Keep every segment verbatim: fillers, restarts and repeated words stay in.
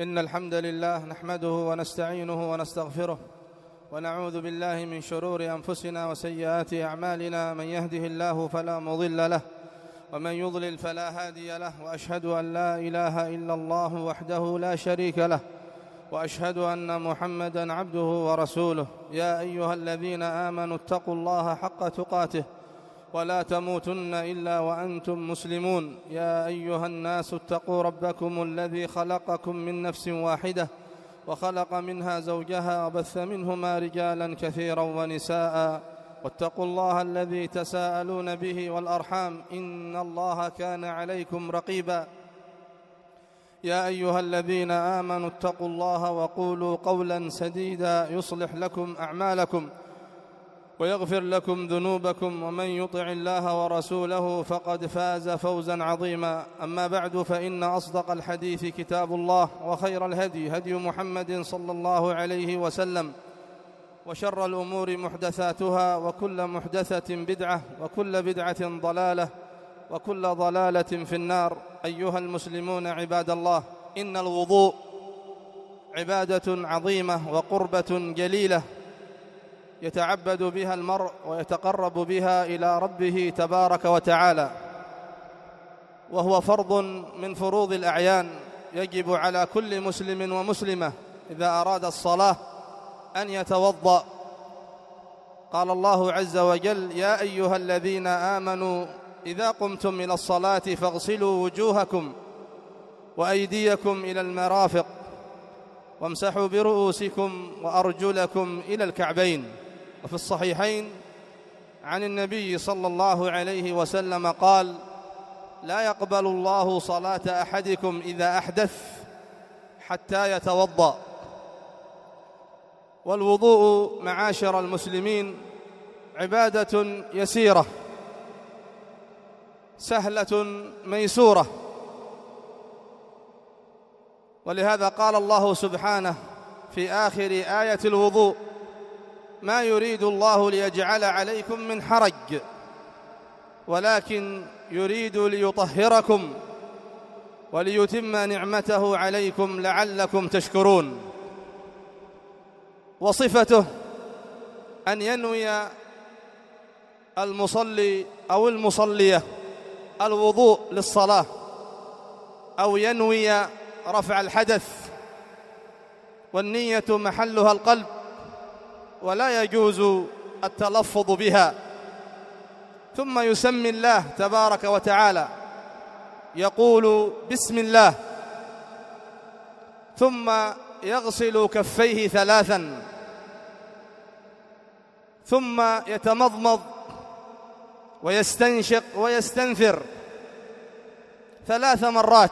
إن الحمد لله نحمده ونستعينه ونستغفره ونعوذ بالله من شرور أنفسنا وسيئات أعمالنا. من يهده الله فلا مضل له ومن يضلل فلا هادي له، وأشهد أن لا إله إلا الله وحده لا شريك له، وأشهد أن محمدًا عبده ورسوله. يا أيها الذين آمنوا اتقوا الله حق تقاته ولا تموتن إلا وأنتم مسلمون. يا أيها الناس اتقوا ربكم الذي خلقكم من نفس واحدة وخلق منها زوجها وبث منهما رجالا كثيرا ونساء، واتقوا الله الذي تساءلون به والأرحام إن الله كان عليكم رقيبا. يا أيها الذين آمنوا اتقوا الله وقولوا قولا سديدا يصلح لكم أعمالكم ويغفر لكم ذنوبكم، ومن يطع الله ورسوله فقد فاز فوزا عظيما. أما بعد، فإن أصدق الحديث كتاب الله، وخير الهدي هدي محمد صلى الله عليه وسلم، وشر الأمور محدثاتها، وكل محدثة بدعة، وكل بدعة ضلالة، وكل ضلالة في النار. أيها المسلمون عباد الله، إن الوضوء عبادة عظيمة وقربة جليلة يتعبد بها المرء ويتقرب بها إلى ربه تبارك وتعالى، وهو فرض من فروض الأعيان يجب على كل مسلم ومسلمة إذا أراد الصلاة أن يتوضأ. قال الله عز وجل: يا أيها الذين آمنوا إذا قمتم إلى الصلاة فاغسلوا وجوهكم وأيديكم إلى المرافق وامسحوا برؤوسكم وأرجلكم إلى الكعبين. وفي الصحيحين عن النبي صلى الله عليه وسلم قال: لا يقبل الله صلاة أحدكم إذا أحدث حتى يتوضأ. والوضوء معاشر المسلمين عبادة يسيرة سهلة ميسورة، ولهذا قال الله سبحانه في آخر آية الوضوء: ما يريد الله ليجعل عليكم من حرج ولكن يريد ليطهركم وليتم نعمته عليكم لعلكم تشكرون. وصفته أن ينوي المصلي أو المصلية الوضوء للصلاة، أو ينوي رفع الحدث، والنية محلها القلب ولا يجوز التلفظ بها. ثم يسمي الله تبارك وتعالى، يقول بسم الله، ثم يغسل كفيه ثلاثا، ثم يتمضمض ويستنشق ويستنثر ثلاث مرات،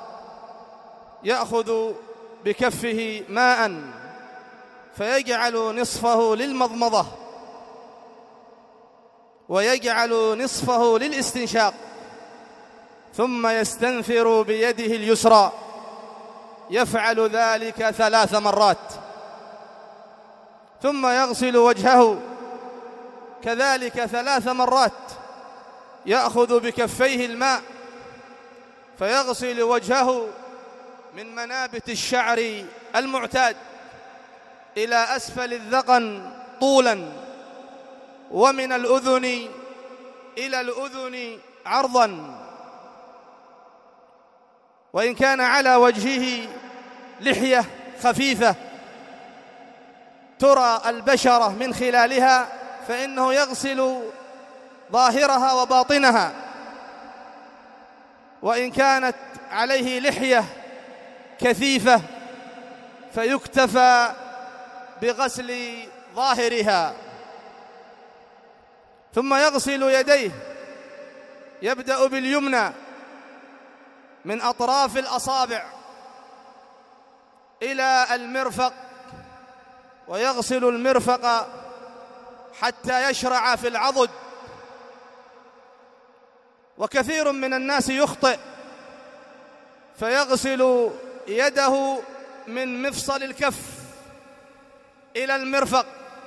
يأخذ بكفه ماء فيجعل نصفه للمضمضة ويجعل نصفه للاستنشاق، ثم يستنثر بيده اليسرى، يفعل ذلك ثلاث مرات، ثم يغسل وجهه كذلك ثلاث مرات، يأخذ بكفيه الماء فيغسل وجهه من منابت الشعر المعتاد إلى أسفل الذقن طولا، ومن الأذن إلى الأذن عرضا، وإن كان على وجهه لحية خفيفة ترى البشرة من خلالها فإنه يغسل ظاهرها وباطنها، وإن كانت عليه لحية كثيفة فيكتفى بغسل ظاهرها. ثم يغسل يديه، يبدأ باليمنى من أطراف الأصابع إلى المرفق، ويغسل المرفق حتى يشرع في العضد. وكثير من الناس يخطئ فيغسل يده من مفصل الكف إلى المرفق،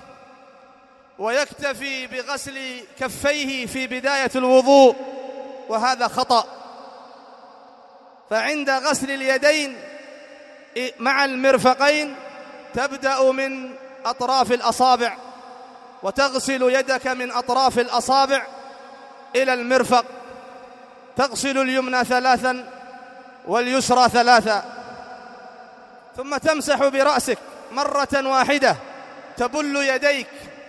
ويكتفي بغسل كفيه في بداية الوضوء، وهذا خطأ. فعند غسل اليدين مع المرفقين تبدأ من أطراف الأصابع، وتغسل يدك من أطراف الأصابع إلى المرفق، تغسل اليمنى ثلاثا واليسرى ثلاثا، ثم تمسح برأسك مرة واحدة، تبل يديك،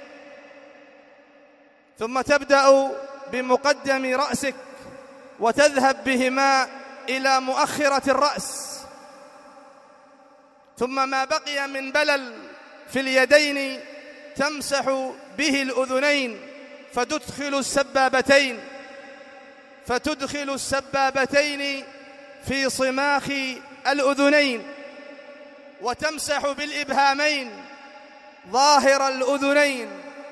ثم تبدأ بمقدم رأسك وتذهب بهما إلى مؤخرة الرأس، ثم ما بقي من بلل في اليدين تمسح به الأذنين، فتدخل السبابتين فتدخل السبابتين في صماخ الأذنين، وتمسح بالإبهامين ظاهر الأذنين،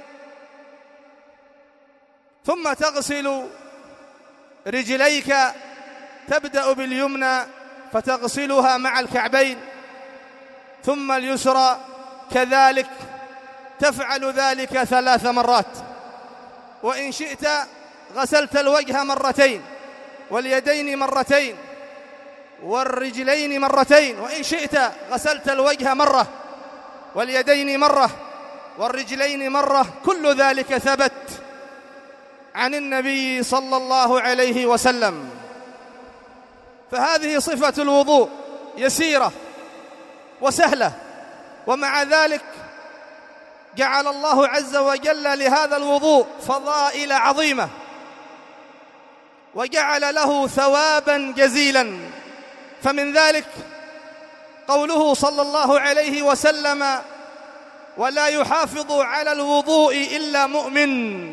ثم تغسل رجليك، تبدأ باليمنى فتغسلها مع الكعبين، ثم اليسرى كذلك، تفعل ذلك ثلاث مرات. وإن شئت غسلت الوجه مرتين، واليدين مرتين، والرجلين مرتين، وإن شئت غسلت الوجه مرة واليدين مرة والرجلين مرة. كل ذلك ثبت عن النبي صلى الله عليه وسلم. فهذه صفة الوضوء، يسيرة وسهلة، ومع ذلك جعل الله عز وجل لهذا الوضوء فضائل عظيمة، وجعل له ثوابا جزيلا. فمن ذلك قوله صلى الله عليه وسلم: ولا يحافظ على الوضوء إلا مؤمن.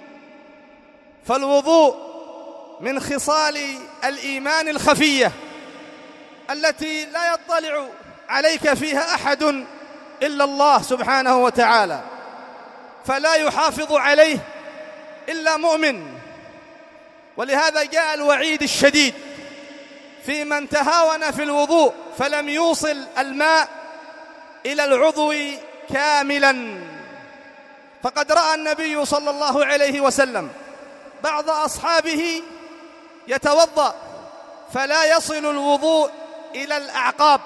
فالوضوء من خصال الإيمان الخفية التي لا يطلع عليك فيها أحد إلا الله سبحانه وتعالى، فلا يحافظ عليه إلا مؤمن. ولهذا جاء الوعيد الشديد في من تهاون في الوضوء فلم يوصل الماء إلى العضو كاملا. فقد رأى النبي صلى الله عليه وسلم بعض أصحابه يتوضأ فلا يصل الوضوء إلى الأعقاب،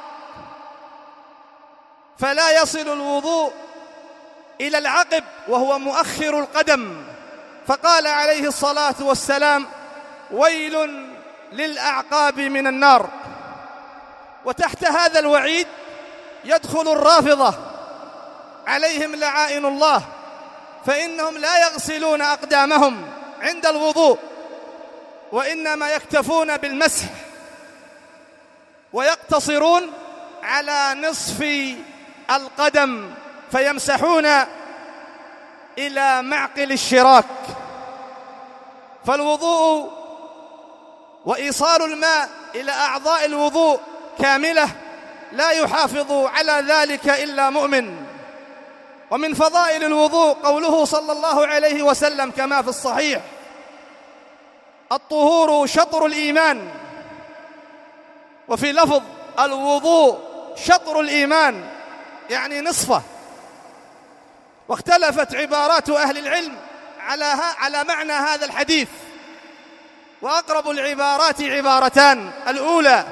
فلا يصل الوضوء إلى العقب وهو مؤخر القدم، فقال عليه الصلاة والسلام: ويل للأعقاب من النار. وتحت هذا الوعيد يدخل الرافضة عليهم لعائن الله، فإنهم لا يغسلون أقدامهم عند الوضوء، وإنما يكتفون بالمسح، ويقتصرون على نصف القدم فيمسحون إلى معقل الشراك. فالوضوء وإيصال الماء إلى أعضاء الوضوء كاملة لا يحافظ على ذلك إلا مؤمن. ومن فضائل الوضوء قوله صلى الله عليه وسلم كما في الصحيح: الطهور شطر الإيمان. وفي لفظ: الوضوء شطر الإيمان، يعني نصفه. واختلفت عبارات أهل العلم على على معنى هذا الحديث، وأقرب العبارات عبارتان: الأولى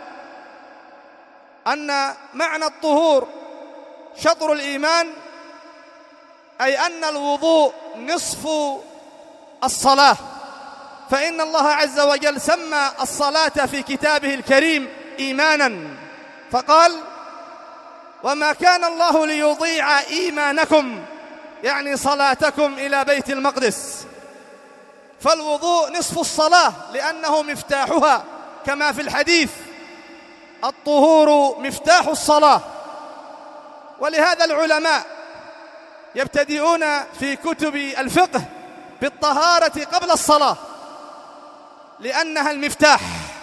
أن معنى الطهور شطر الإيمان، أي أن الوضوء نصف الصلاة، فإن الله عز وجل سمى الصلاة في كتابه الكريم إيمانا، فقال: وما كان الله ليضيع إيمانكم، يعني صلاتكم إلى بيت المقدس. فالوضوء نصف الصلاة لأنه مفتاحها، كما في الحديث: الطهور مفتاح الصلاة. ولهذا العلماء يبتدئون في كتب الفقه بالطهارة قبل الصلاة، لأنها المفتاح،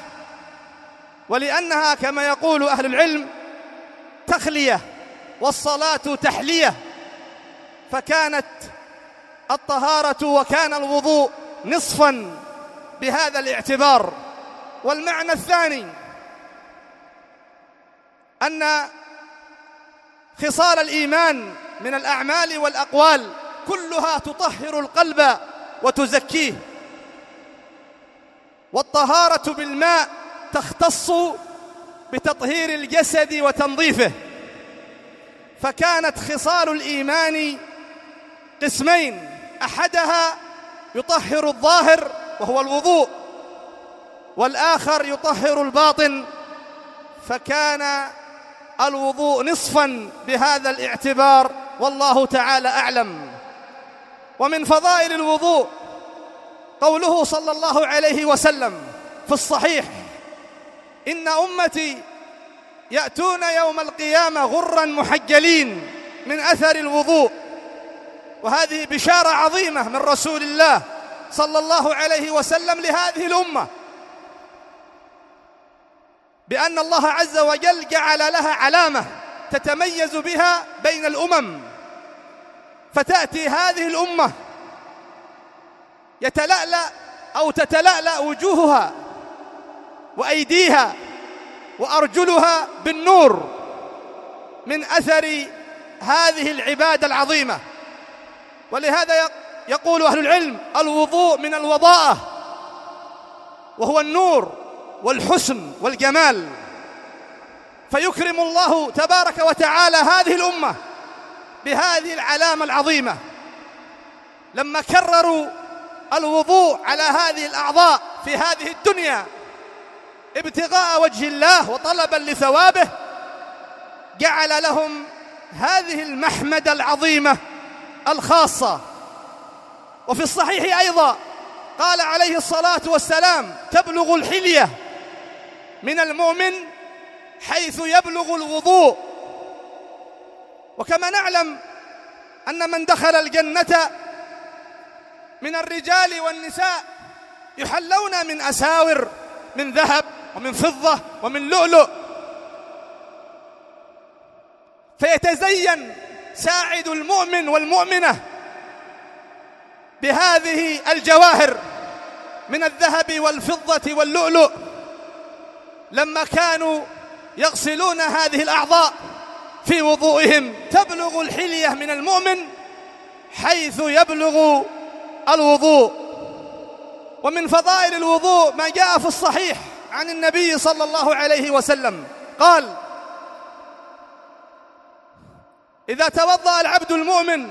ولأنها كما يقول أهل العلم تخلية، والصلاة تحلية، فكانت الطهارة وكان الوضوء نصفا بهذا الاعتبار. والمعنى الثاني أن خصال الإيمان من الأعمال والأقوال كلها تطهر القلب وتزكيه، والطهارة بالماء تختص بتطهير الجسد وتنظيفه، فكانت خصال الإيمان قسمين: أحدها يطهر الظاهر وهو الوضوء، والآخر يطهر الباطن، فكان الوضوء نصفا بهذا الاعتبار، والله تعالى أعلم. ومن فضائل الوضوء قوله صلى الله عليه وسلم في الصحيح: إن أمتي يأتون يوم القيامة غرا محجلين من أثر الوضوء. وهذه بشارة عظيمة من رسول الله صلى الله عليه وسلم لهذه الأمة، بأن الله عز وجل جعل لها علامة تتميز بها بين الأمم، فتأتي هذه الأمة يتلألأ أو تتلألأ وجوهها وأيديها وأرجلها بالنور من أثر هذه العبادة العظيمة. ولهذا يقول أهل العلم: الوضوء من الوضاءة، وهو النور والحسن والجمال. فيكرم الله تبارك وتعالى هذه الأمة بهذه العلامة العظيمة لما كرروا الوضوء على هذه الأعضاء في هذه الدنيا ابتغاء وجه الله وطلبا لثوابه، جعل لهم هذه المحمدة العظيمة الخاصة. وفي الصحيح أيضا قال عليه الصلاة والسلام: تبلغ الحلية من المؤمن حيث يبلغ الوضوء. وكما نعلم أن من دخل الجنة من الرجال والنساء يحلون من أساور من ذهب ومن فضة ومن لؤلؤ، فيتزين ساعد المؤمن والمؤمنة بهذه الجواهر من الذهب والفضة واللؤلؤ لما كانوا يغسلون هذه الأعضاء في وضوئهم. تبلغ الحلية من المؤمن حيث يبلغ الوضوء. ومن فضائل الوضوء ما جاء في الصحيح عن النبي صلى الله عليه وسلم قال: إذا توضأ العبد المؤمن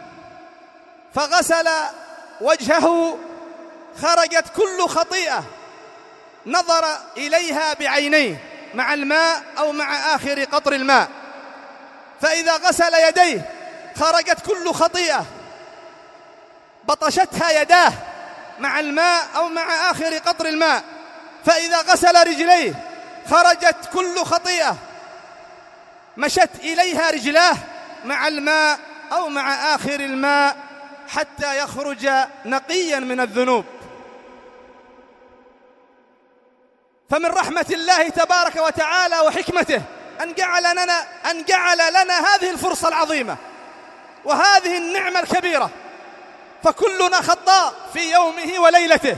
فغسل وجهه خرجت كل خطيئة نظر إليها بعينيه مع الماء أو مع آخر قطر الماء. فإذا غسل يديه خرجت كل خطيئة بطشتها يداه مع الماء أو مع آخر قطر الماء. فإذا غسل رجليه خرجت كل خطيئة مشت إليها رجلاه مع الماء أو مع آخر الماء حتى يخرج نقيا من الذنوب. فمن رحمة الله تبارك وتعالى وحكمته أن جعل لنا أن جعل لنا هذه الفرصة العظيمة وهذه النعمة الكبيرة، فكلنا خطاء في يومه وليلته،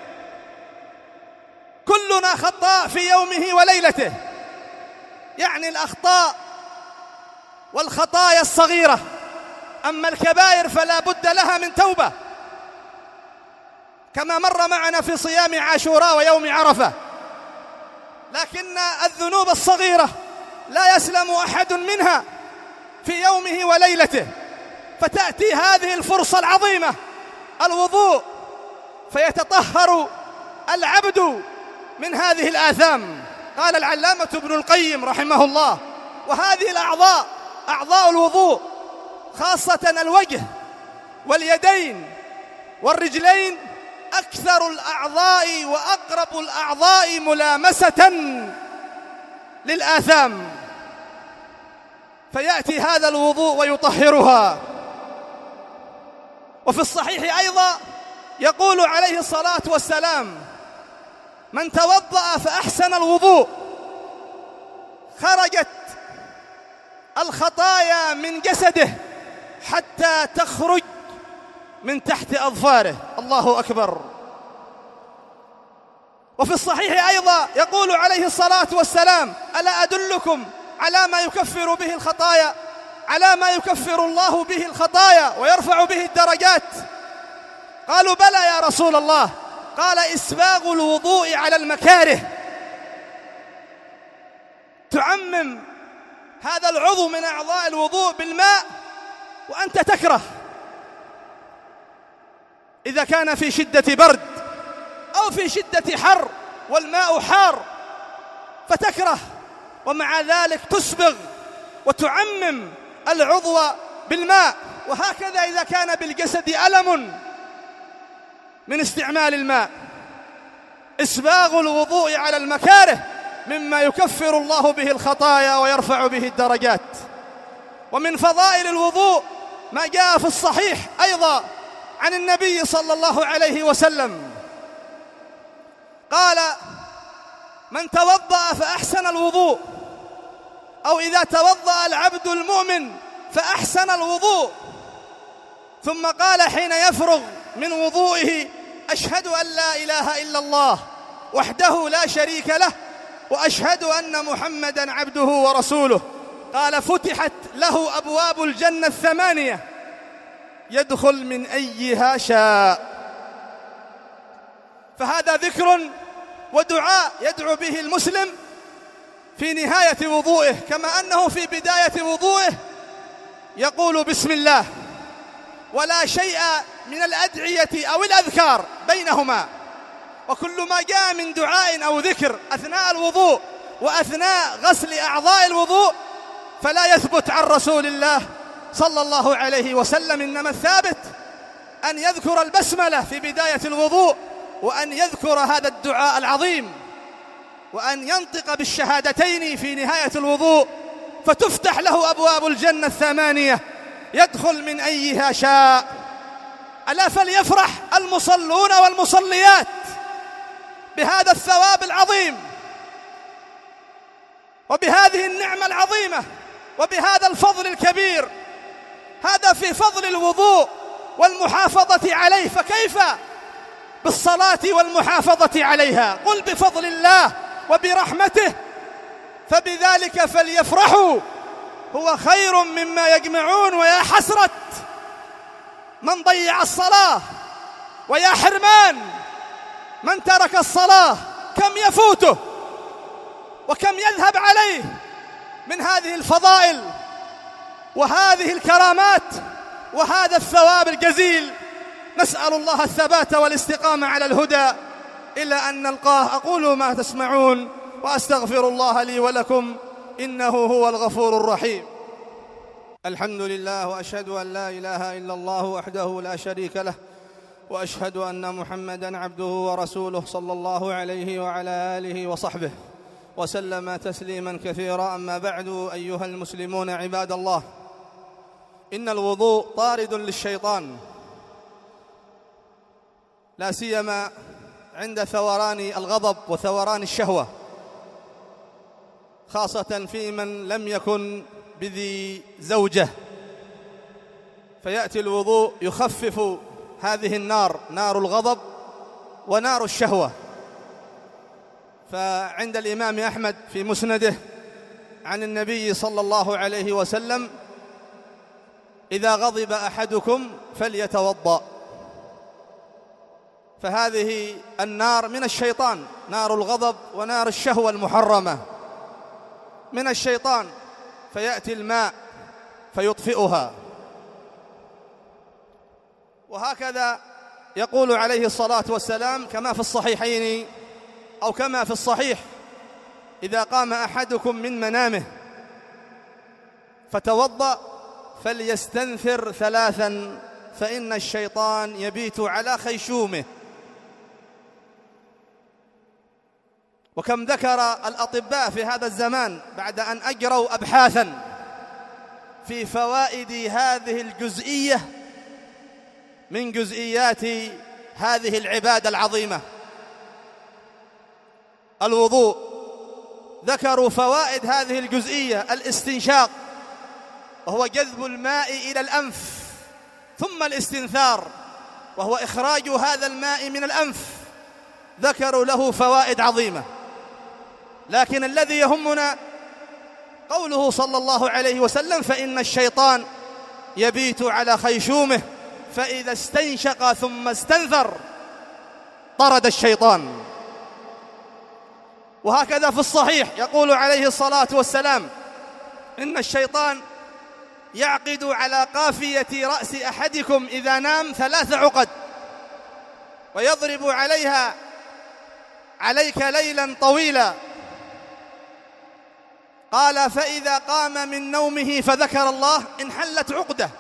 كلنا خطاء في يومه وليلته، يعني الأخطاء والخطايا الصغيرة. أما الكبائر فلا بد لها من توبة، كما مر معنا في صيام عاشوراء ويوم عرفة. لكن الذنوب الصغيرة لا يسلم أحد منها في يومه وليلته، فتأتي هذه الفرصة العظيمة الوضوء فيتطهر العبد من هذه الآثام. قال العلامة ابن القيم رحمه الله: وهذه الأعضاء أعضاء الوضوء خاصة الوجه واليدين والرجلين أكثر الأعضاء وأقرب الأعضاء ملامسة للآثام، فيأتي هذا الوضوء ويطهرها. وفي الصحيح أيضا يقول عليه الصلاة والسلام: من توضأ فأحسن الوضوء خرجت الخطايا من جسده حتى تخرج من تحت أظفاره. الله أكبر. وفي الصحيح أيضا يقول عليه الصلاة والسلام: ألا أدلكم على ما يكفر به الخطايا، على ما يكفر الله به الخطايا ويرفع به الدرجات؟ قالوا: بلى يا رسول الله. قال: إسباغ الوضوء على المكاره. تعمم هذا العضو من أعضاء الوضوء بالماء وأنت تكره، إذا كان في شدة برد أو في شدة حر والماء حار فتكره، ومع ذلك تسبغ وتعمم العضو بالماء. وهكذا إذا كان بالجسد ألم من استعمال الماء، إسباغ الوضوء على المكاره مما يكفر الله به الخطايا ويرفع به الدرجات. ومن فضائل الوضوء ما جاء في الصحيح أيضا عن النبي صلى الله عليه وسلم قال: من توضأ فأحسن الوضوء، أو إذا توضأ العبد المؤمن فأحسن الوضوء، ثم قال حين يفرغ من وضوئه: أشهد أن لا إله إلا الله وحده لا شريك له وأشهد أن محمدًا عبده ورسوله. قال: فتحت له أبواب الجنة الثمانية يدخل من أيها شاء. فهذا ذكر ودعاء يدعو به المسلم في نهاية وضوئه، كما أنه في بداية وضوئه يقول بسم الله، ولا شيء من الأدعية أو الأذكار بينهما. وكل ما جاء من دعاء أو ذكر أثناء الوضوء وأثناء غسل أعضاء الوضوء فلا يثبت عن رسول الله صلى الله عليه وسلم، إنما الثابت أن يذكر البسملة في بداية الوضوء، وأن يذكر هذا الدعاء العظيم، وأن ينطق بالشهادتين في نهاية الوضوء، فتفتح له أبواب الجنة الثمانية يدخل من أيها شاء. ألا فليفرح المصلون والمصليات بهذا الثواب العظيم وبهذه النعمة العظيمة وبهذا الفضل الكبير. هذا في فضل الوضوء والمحافظة عليه، فكيف بالصلاة والمحافظة عليها؟ قل بفضل الله وبرحمته فبذلك فليفرحوا هو خير مما يجمعون. ويا حسرة من ضيع الصلاة، ويا حرمان من ترك الصلاة، كم يفوته وكم يذهب عليه من هذه الفضائل وهذه الكرامات وهذا الثواب الجزيل. نسأل الله الثبات والاستقامة على الهدى إلى أن نلقاه. أقول ما تسمعون وأستغفر الله لي ولكم إنه هو الغفور الرحيم. الحمد لله، وأشهد أن لا إله إلا الله وحده لا شريك له، وأشهد أن محمدًا عبده ورسوله صلى الله عليه وعلى آله وصحبه وسلم تسليمًا كثيرا. أما بعد، أيها المسلمون عباد الله، إن الوضوء طارد للشيطان، لا سيما عند ثوران الغضب وثوران الشهوة، خاصة في من لم يكن بذي زوجة، فيأتي الوضوء يخفف هذه النار، نار الغضب ونار الشهوة. فعند الإمام أحمد في مسنده عن النبي صلى الله عليه وسلم: إذا غضب أحدكم فليتوضأ. فهذه النار من الشيطان، نار الغضب ونار الشهوة المحرمة من الشيطان، فيأتي الماء فيطفئها. وهكذا يقول عليه الصلاة والسلام كما في الصحيحين أو كما في الصحيح: إذا قام أحدكم من منامه فتوضأ فليستنثر ثلاثا فإن الشيطان يبيت على خيشومه. وكم ذكر الأطباء في هذا الزمان بعد أن أجروا أبحاثا في فوائد هذه الجزئية من جزئيات هذه العبادة العظيمة الوضوء. ذكروا فوائد هذه الجزئية: الاستنشاق، وهو جذب الماء إلى الأنف، ثم الاستنثار، وهو إخراج هذا الماء من الأنف. ذكروا له فوائد عظيمة، لكن الذي يهمنا قوله صلى الله عليه وسلم: فإن الشيطان يبيت على خيشومه فإذا استنشق ثم استنثر طرد الشيطان. وهكذا في الصحيح يقول عليه الصلاة والسلام: إن الشيطان يعقد على قافية رأس أحدكم إذا نام ثلاث عقد ويضرب عليها عليك ليلا طويلا. قال: فإذا قام من نومه فذكر الله انحلت عقدة،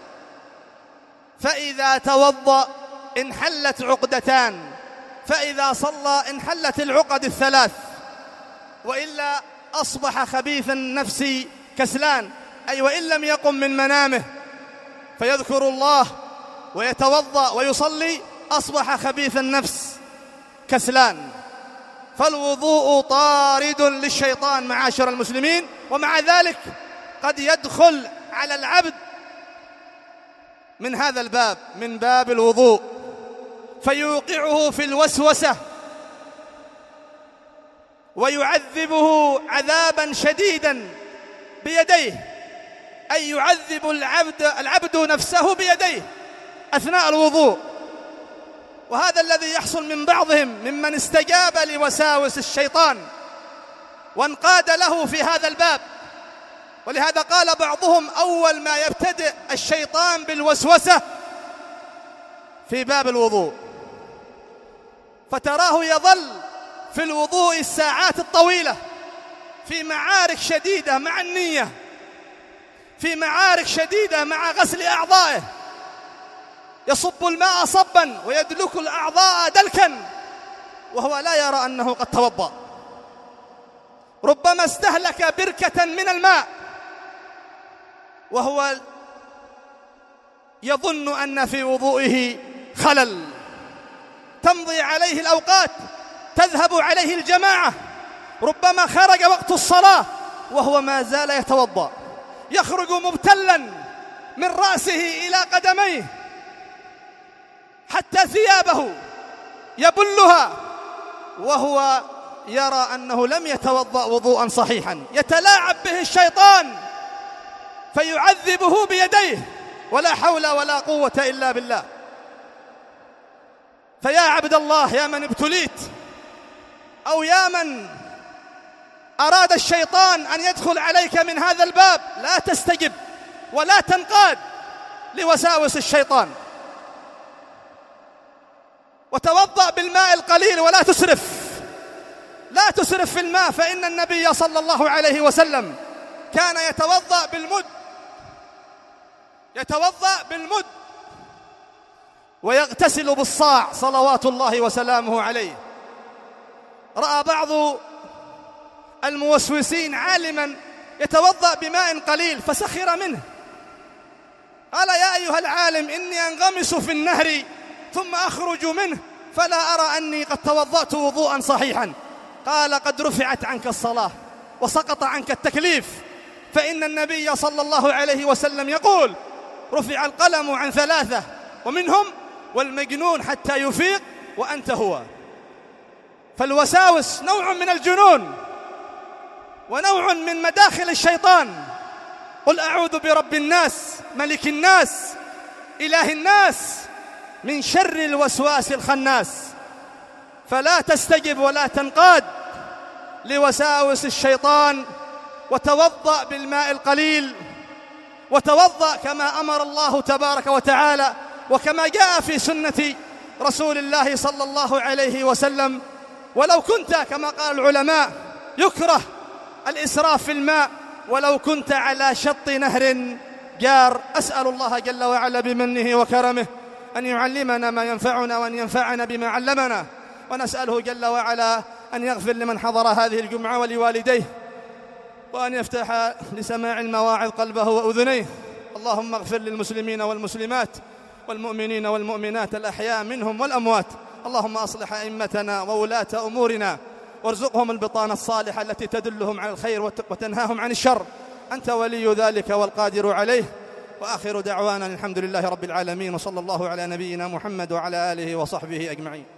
فإذا توضأ انحلت عقدتان، فإذا صلى انحلت العقد الثلاث، وإلا أصبح خبيث النفس كسلان، أي وإن لم يقم من منامه فيذكر الله ويتوضأ ويصلي أصبح خبيث النفس كسلان. فالوضوء طارد للشيطان معاشر المسلمين، ومع ذلك قد يدخل على العبد من هذا الباب، من باب الوضوء، فيوقعه في الوسوسة ويعذبه عذابا شديدا بيديه، أي يعذب العبد, العبد نفسه بيديه أثناء الوضوء. وهذا الذي يحصل من بعضهم ممن استجاب لوساوس الشيطان وانقاد له في هذا الباب. ولهذا قال بعضهم: أول ما يبتدئ الشيطان بالوسوسة في باب الوضوء، فتراه يظل في الوضوء الساعات الطويلة في معارك شديدة مع النية، في معارك شديدة مع غسل أعضائه، يصب الماء صبا ويدلك الأعضاء دلكا وهو لا يرى أنه قد توضأ. ربما استهلك بركة من الماء وهو يظن أن في وضوئه خلل، تمضي عليه الأوقات، تذهب عليه الجماعة، ربما خرج وقت الصلاة وهو ما زال يتوضأ، يخرج مبتلا من رأسه إلى قدميه حتى ثيابه يبلها وهو يرى أنه لم يتوضأ وضوءا صحيحا. يتلاعب به الشيطان فيعذبه بيديه، ولا حول ولا قوة إلا بالله. فيا عبد الله، يا من ابتليت أو يا من أراد الشيطان أن يدخل عليك من هذا الباب، لا تستجب ولا تنقاد لوساوس الشيطان، وتوضأ بالماء القليل ولا تسرف، لا تسرف في الماء، فإن النبي صلى الله عليه وسلم كان يتوضأ بالمد، يتوضأ بالمد ويغتسل بالصاع صلوات الله وسلامه عليه. رأى بعض الموسوسين عالما يتوضأ بماء قليل فسخر منه، قال: يا أيها العالم، إني أنغمس في النهر ثم أخرج منه فلا أرى أني قد توضأت وضوءا صحيحا. قال: قد رفعت عنك الصلاة وسقط عنك التكليف، فإن النبي صلى الله عليه وسلم يقول: رفع القلم عن ثلاثة ومنهم والمجنون حتى يفيق وأنت هو. فالوساوس نوع من الجنون ونوع من مداخل الشيطان. قل أعوذ برب الناس ملك الناس إله الناس من شر الوسواس الخناس. فلا تستجب ولا تنقاد لوساوس الشيطان، وتوضأ بالماء القليل، وتوضأ كما أمر الله تبارك وتعالى وكما جاء في سنة رسول الله صلى الله عليه وسلم. ولو كنت كما قال العلماء يكره الإسراف في الماء ولو كنت على شط نهر جار. أسأل الله جل وعلا بمنه وكرمه أن يعلمنا ما ينفعنا وأن ينفعنا بما علمنا، ونسأله جل وعلا أن يغفر لمن حضر هذه الجمعة ولوالديه، وأن يفتح لسماع المواعظ قلبه وأذنيه. اللهم اغفر للمسلمين والمسلمات والمؤمنين والمؤمنات الأحياء منهم والأموات. اللهم أصلح أئمتنا وولاة أمورنا، وارزقهم البطانة الصالحة التي تدلهم على الخير وتنهاهم عن الشر. أنت ولي ذلك والقادر عليه. وآخر دعوانا الحمد لله رب العالمين، وصلى الله على نبينا محمد وعلى آله وصحبه أجمعين.